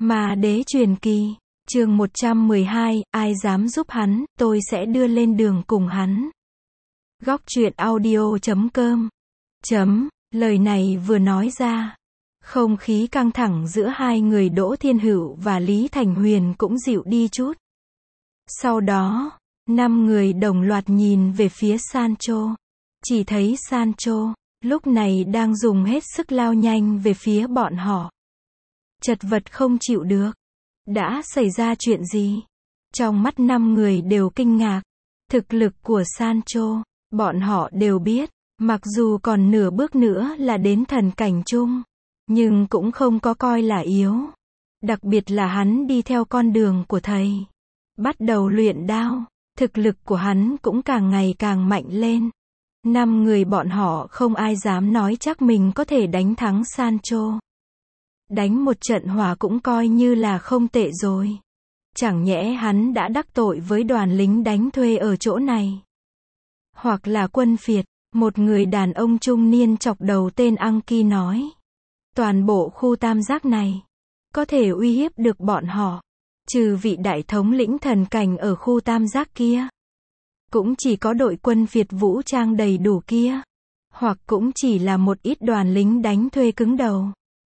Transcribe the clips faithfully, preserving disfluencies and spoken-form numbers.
Ma đế truyền kỳ, chương một trăm mười hai, ai dám giúp hắn, tôi sẽ đưa lên đường cùng hắn. Góc truyện audio chấm com chấm, lời này vừa nói ra, không khí căng thẳng giữa hai người Đỗ Thiên Hữu và Lý Thành Huyền cũng dịu đi chút. Sau đó, năm người đồng loạt nhìn về phía Sancho. Chỉ thấy Sancho, lúc này đang dùng hết sức lao nhanh về phía bọn họ. Chật vật không chịu được. Đã xảy ra chuyện gì? Trong mắt năm người đều kinh ngạc. Thực lực của Sancho, bọn họ đều biết, mặc dù còn nửa bước nữa là đến thần cảnh chung, nhưng cũng không có coi là yếu. Đặc biệt là hắn đi theo con đường của thầy. Bắt đầu luyện đao, thực lực của hắn cũng càng ngày càng mạnh lên. Năm người bọn họ không ai dám nói chắc mình có thể đánh thắng Sancho. Đánh một trận hòa cũng coi như là không tệ rồi. Chẳng nhẽ hắn đã đắc tội với đoàn lính đánh thuê ở chỗ này. Hoặc là quân phiệt, một người đàn ông trung niên chọc đầu tên Anki nói. Toàn bộ khu tam giác này, có thể uy hiếp được bọn họ, trừ vị đại thống lĩnh thần cảnh ở khu tam giác kia. Cũng chỉ có đội quân phiệt vũ trang đầy đủ kia. Hoặc cũng chỉ là một ít đoàn lính đánh thuê cứng đầu.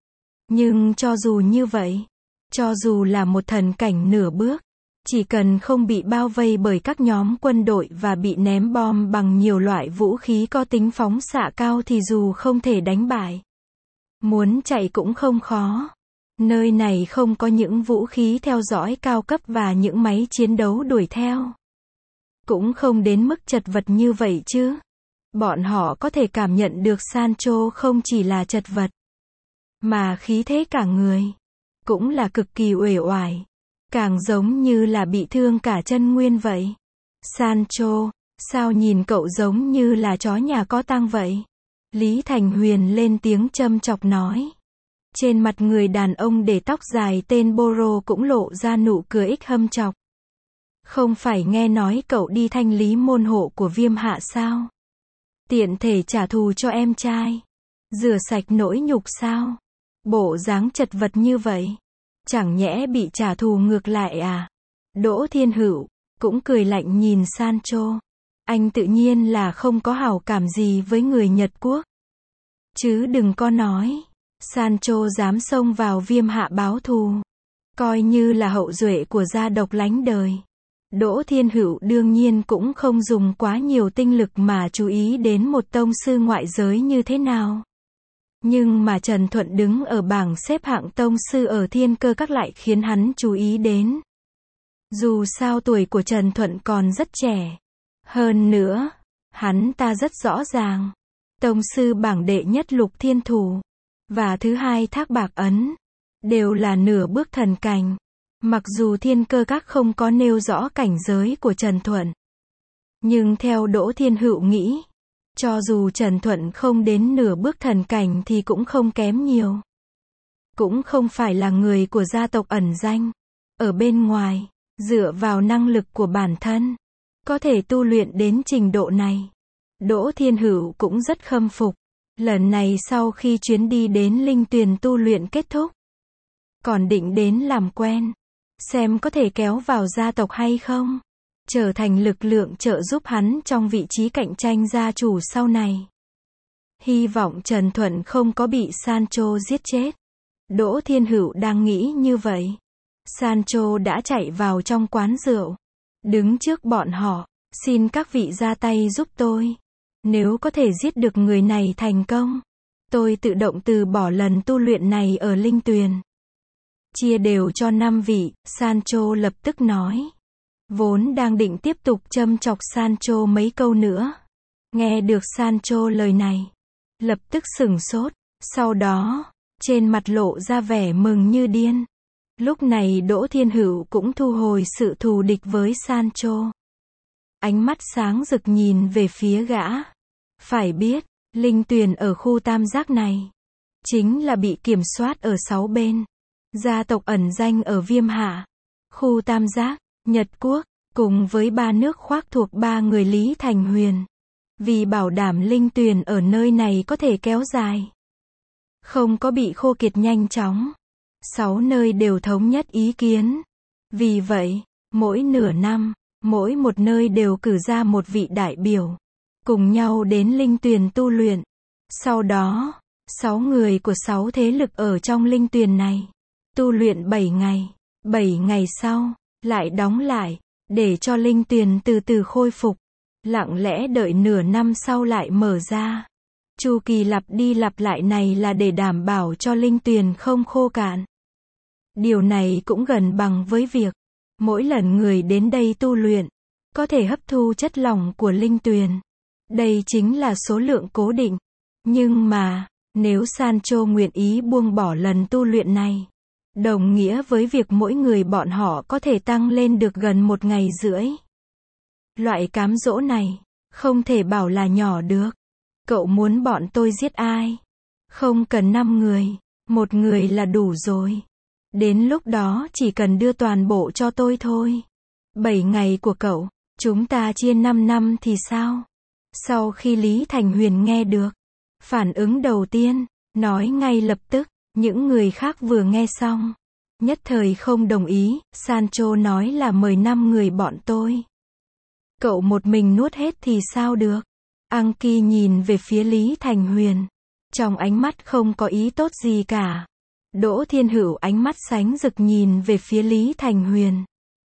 Nhưng cho dù như vậy, cho dù là một thần cảnh nửa bước, chỉ cần không bị bao vây bởi các nhóm quân đội và bị ném bom bằng nhiều loại vũ khí có tính phóng xạ cao thì dù không thể đánh bại, muốn chạy cũng không khó. Nơi này không có những vũ khí theo dõi cao cấp và những máy chiến đấu đuổi theo. Cũng không đến mức chật vật như vậy chứ. Bọn họ có thể cảm nhận được Sancho không chỉ là chật vật, mà khí thế cả người cũng là cực kỳ uể oải, càng giống như là bị thương cả chân nguyên vậy. Sancho, sao nhìn cậu giống như là chó nhà có tang vậy? Lý Thành Huyền lên tiếng châm chọc nói. Trên mặt người đàn ông để tóc dài tên Boro cũng lộ ra nụ cười ích hâm chọc. Không phải nghe nói cậu đi thanh lý môn hộ của Viêm Hạ sao? Tiện thể trả thù cho em trai, rửa sạch nỗi nhục sao? Bộ dáng chật vật như vậy, chẳng nhẽ bị trả thù ngược lại à? Đỗ Thiên Hữu cũng cười lạnh nhìn Sancho. Anh tự nhiên là không có hảo cảm gì với người Nhật Quốc. Chứ đừng có nói, Sancho dám xông vào Viêm Hạ báo thù, coi như là hậu duệ của gia độc lánh đời. Đỗ Thiên Hữu đương nhiên cũng không dùng quá nhiều tinh lực mà chú ý đến một tông sư ngoại giới như thế nào. Nhưng mà Trần Thuận đứng ở bảng xếp hạng tông sư ở Thiên Cơ Các lại khiến hắn chú ý đến. Dù sao tuổi của Trần Thuận còn rất trẻ. Hơn nữa, hắn ta rất rõ ràng. Tông sư bảng đệ nhất Lục Thiên Thủ và thứ hai Thác Bạc Ấn đều là nửa bước thần cảnh. Mặc dù Thiên Cơ Các không có nêu rõ cảnh giới của Trần Thuận, nhưng theo Đỗ Thiên Hữu nghĩ, cho dù Trần Thuận không đến nửa bước thần cảnh thì cũng không kém nhiều. Cũng không phải là người của gia tộc ẩn danh. Ở bên ngoài, dựa vào năng lực của bản thân, có thể tu luyện đến trình độ này. Đỗ Thiên Hữu cũng rất khâm phục. Lần này sau khi chuyến đi đến Linh Tuyền tu luyện kết thúc, còn định đến làm quen, xem có thể kéo vào gia tộc hay không, trở thành lực lượng trợ giúp hắn trong vị trí cạnh tranh gia chủ sau này. Hy vọng Trần Thuận không có bị Sancho giết chết. Đỗ Thiên Hữu đang nghĩ như vậy. Sancho đã chạy vào trong quán rượu, đứng trước bọn họ. Xin các vị ra tay giúp tôi. Nếu có thể giết được người này thành công, tôi tự động từ bỏ lần tu luyện này ở Linh Tuyền. Chia đều cho năm vị, Sancho lập tức nói. Vốn đang định tiếp tục châm chọc Sancho mấy câu nữa. Nghe được Sancho lời này, lập tức sửng sốt. Sau đó, trên mặt lộ ra vẻ mừng như điên. Lúc này Đỗ Thiên Hữu cũng thu hồi sự thù địch với Sancho. Ánh mắt sáng rực nhìn về phía gã. Phải biết, Linh Tuyền ở khu tam giác này, chính là bị kiểm soát ở sáu bên. Gia tộc ẩn danh ở Viêm Hạ, khu tam giác, Nhật Quốc, cùng với ba nước khoác thuộc ba người Lý Thành Huyền. Vì bảo đảm Linh Tuyền ở nơi này có thể kéo dài, không có bị khô kiệt nhanh chóng, Sáu nơi đều thống nhất ý kiến. Vì vậy, mỗi nửa năm, mỗi một nơi đều cử ra một vị đại biểu, cùng nhau đến linh tuyền tu luyện. Sau đó, sáu người của sáu thế lực ở trong linh tuyền này, tu luyện bảy ngày. Bảy ngày sau, lại đóng lại, để cho linh tuyền từ từ khôi phục. Lặng lẽ đợi nửa năm sau lại mở ra. Chu kỳ lặp đi lặp lại này là để đảm bảo cho linh tuyền không khô cạn. Điều này cũng gần bằng với việc, mỗi lần người đến đây tu luyện, có thể hấp thu chất lỏng của linh tuyền. Đây chính là số lượng cố định. Nhưng mà, nếu Sancho nguyện ý buông bỏ lần tu luyện này, đồng nghĩa với việc mỗi người bọn họ có thể tăng lên được gần một ngày rưỡi. Loại cám dỗ này, không thể bảo là nhỏ được. Cậu muốn bọn tôi giết ai? Không cần năm người, một người là đủ rồi. Đến lúc đó chỉ cần đưa toàn bộ cho tôi thôi. Bảy ngày của cậu, chúng ta chia năm năm thì sao? Sau khi Lý Thành Huyền nghe được, phản ứng đầu tiên, nói ngay lập tức, những người khác vừa nghe xong, nhất thời không đồng ý. Sancho nói là mời năm người bọn tôi. Cậu một mình nuốt hết thì sao được? Anki nhìn về phía Lý Thành Huyền, trong ánh mắt không có ý tốt gì cả. Đỗ Thiên Hữu ánh mắt sánh rực nhìn về phía Lý Thành Huyền.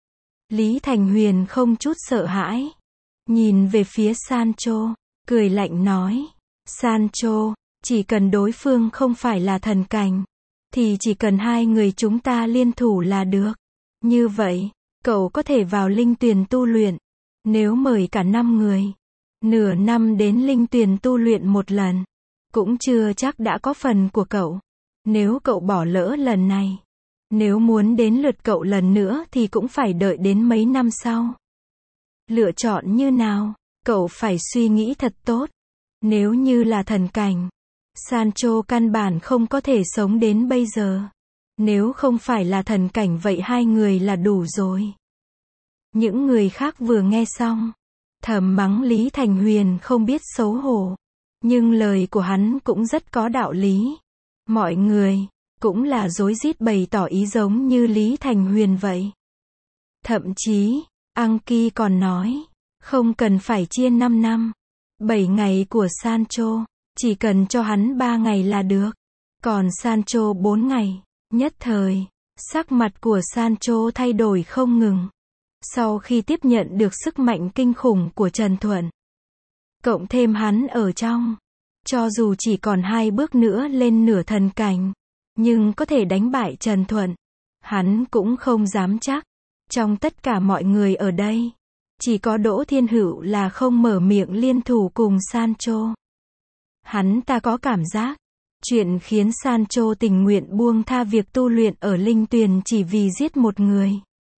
Lý Thành Huyền không chút sợ hãi, nhìn về phía Sancho, cười lạnh nói, Sancho, chỉ cần đối phương không phải là thần cảnh, thì chỉ cần hai người chúng ta liên thủ là được. Như vậy, cậu có thể vào linh tuyền tu luyện. Nếu mời cả năm người, nửa năm đến linh tuyền tu luyện một lần, cũng chưa chắc đã có phần của cậu. Nếu cậu bỏ lỡ lần này, nếu muốn đến lượt cậu lần nữa thì cũng phải đợi đến mấy năm sau. Lựa chọn như nào, cậu phải suy nghĩ thật tốt. Nếu như là thần cảnh, Sancho căn bản không có thể sống đến bây giờ. Nếu không phải là thần cảnh vậy hai người là đủ rồi. Những người khác vừa nghe xong, thầm mắng Lý Thành Huyền không biết xấu hổ. Nhưng lời của hắn cũng rất có đạo lý. Mọi người, cũng là rối rít bày tỏ ý giống như Lý Thành Huyền vậy. Thậm chí, Anki còn nói, không cần phải chia năm năm. Bảy ngày của Sancho, chỉ cần cho hắn ba ngày là được. Còn Sancho bốn ngày. Nhất thời, sắc mặt của Sancho thay đổi không ngừng. Sau khi tiếp nhận được sức mạnh kinh khủng của Trần Thuận, cộng thêm hắn ở trong, cho dù chỉ còn hai bước nữa lên nửa thần cảnh, nhưng có thể đánh bại Trần Thuận, hắn cũng không dám chắc. Trong tất cả mọi người ở đây, chỉ có Đỗ Thiên Hữu là không mở miệng liên thủ cùng Sancho. Hắn ta có cảm giác, chuyện khiến Sancho tình nguyện buông tha việc tu luyện ở linh tuyền chỉ vì giết một người,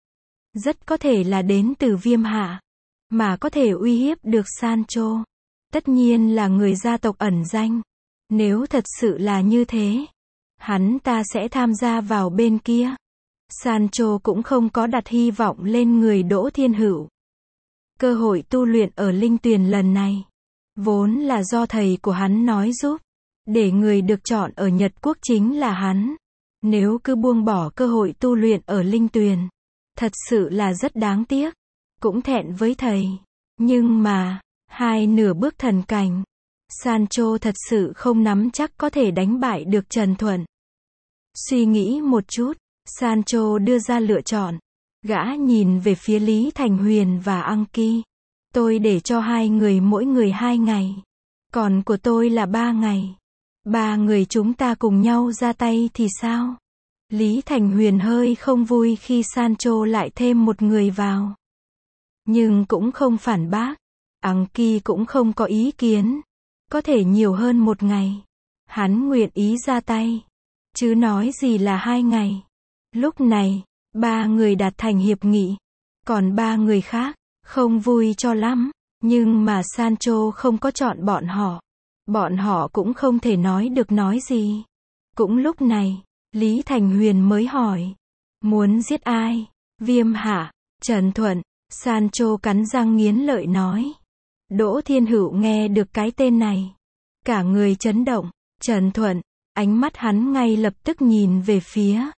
rất có thể là đến từ Viêm Hạ, mà có thể uy hiếp được Sancho. Tất nhiên là người gia tộc ẩn danh. Nếu thật sự là như thế, hắn ta sẽ tham gia vào bên kia. Sancho cũng không có đặt hy vọng lên người Đỗ Thiên Hữu. Cơ hội tu luyện ở linh tuyền lần này, vốn là do thầy của hắn nói giúp. Để người được chọn ở Nhật Quốc chính là hắn. Nếu cứ buông bỏ cơ hội tu luyện ở linh tuyền, thật sự là rất đáng tiếc. Cũng thẹn với thầy. Nhưng mà, hai nửa bước thần cảnh, Sancho thật sự không nắm chắc có thể đánh bại được Trần Thuận. Suy nghĩ một chút, Sancho đưa ra lựa chọn. Gã nhìn về phía Lý Thành Huyền và Anki. Tôi để cho hai người mỗi người hai ngày. Còn của tôi là ba ngày. Ba người chúng ta cùng nhau ra tay thì sao? Lý Thành Huyền hơi không vui khi Sancho lại thêm một người vào. Nhưng cũng không phản bác. Anki cũng không có ý kiến. Có thể nhiều hơn một ngày. Hắn nguyện ý ra tay. Chứ nói gì là hai ngày. Lúc này, ba người đạt thành hiệp nghị. Còn ba người khác, không vui cho lắm. Nhưng mà Sancho không có chọn bọn họ. Bọn họ cũng không thể nói được nói gì. Cũng lúc này, Lý Thành Huyền mới hỏi. Muốn giết ai? Viêm Hạ, Trần Thuận. Sancho cắn răng nghiến lợi nói. Đỗ Thiên Hữu nghe được cái tên này, cả người chấn động. Trần Thuận, ánh mắt hắn ngay lập tức nhìn về phía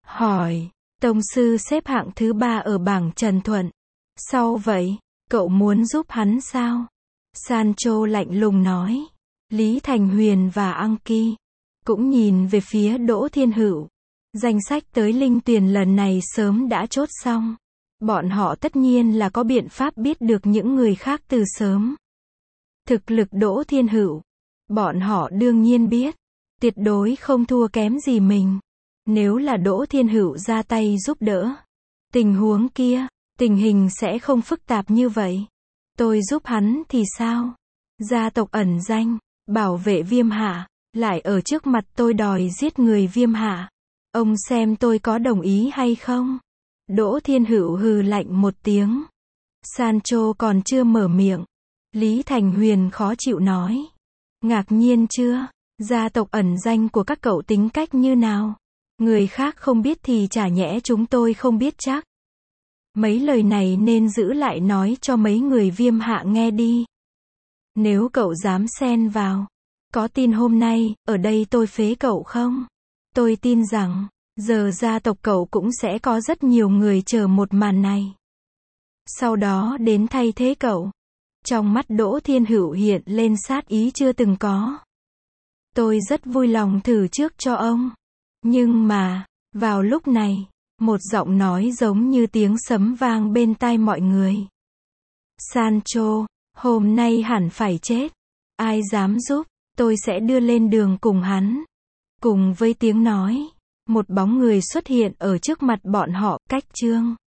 hỏi, tông sư xếp hạng thứ ba ở bảng Trần Thuận. Sau vậy, cậu muốn giúp hắn sao? Sancho lạnh lùng nói. Lý Thành Huyền và Anki cũng nhìn về phía Đỗ Thiên Hữu. Danh sách tới Linh Tuyền lần này sớm đã chốt xong. Bọn họ tất nhiên là có biện pháp biết được những người khác từ sớm. Thực lực Đỗ Thiên Hữu, bọn họ đương nhiên biết. Tuyệt đối không thua kém gì mình. Nếu là Đỗ Thiên Hữu ra tay giúp đỡ, tình huống kia, tình hình sẽ không phức tạp như vậy. Tôi giúp hắn thì sao? Gia tộc ẩn danh, bảo vệ Viêm Hạ, lại ở trước mặt tôi đòi giết người Viêm Hạ. Ông xem tôi có đồng ý hay không? Đỗ Thiên Hữu hừ lạnh một tiếng. Sancho còn chưa mở miệng. Lý Thành Huyền khó chịu nói. Ngạc nhiên chưa? Gia tộc ẩn danh của các cậu tính cách như nào? Người khác không biết thì chả nhẽ chúng tôi không biết chắc. Mấy lời này nên giữ lại nói cho mấy người Viêm Hạ nghe đi. Nếu cậu dám xen vào, có tin hôm nay, ở đây tôi phế cậu không? Tôi tin rằng, giờ gia tộc cậu cũng sẽ có rất nhiều người chờ một màn này. Sau đó đến thay thế cậu. Trong mắt Đỗ Thiên Hữu hiện lên sát ý chưa từng có. Tôi rất vui lòng thử trước cho ông. Nhưng mà, vào lúc này, một giọng nói giống như tiếng sấm vang bên tai mọi người. Sancho, hôm nay hẳn phải chết. Ai dám giúp, tôi sẽ đưa lên đường cùng hắn. Cùng với tiếng nói, một bóng người xuất hiện ở trước mặt bọn họ, Cách Trương.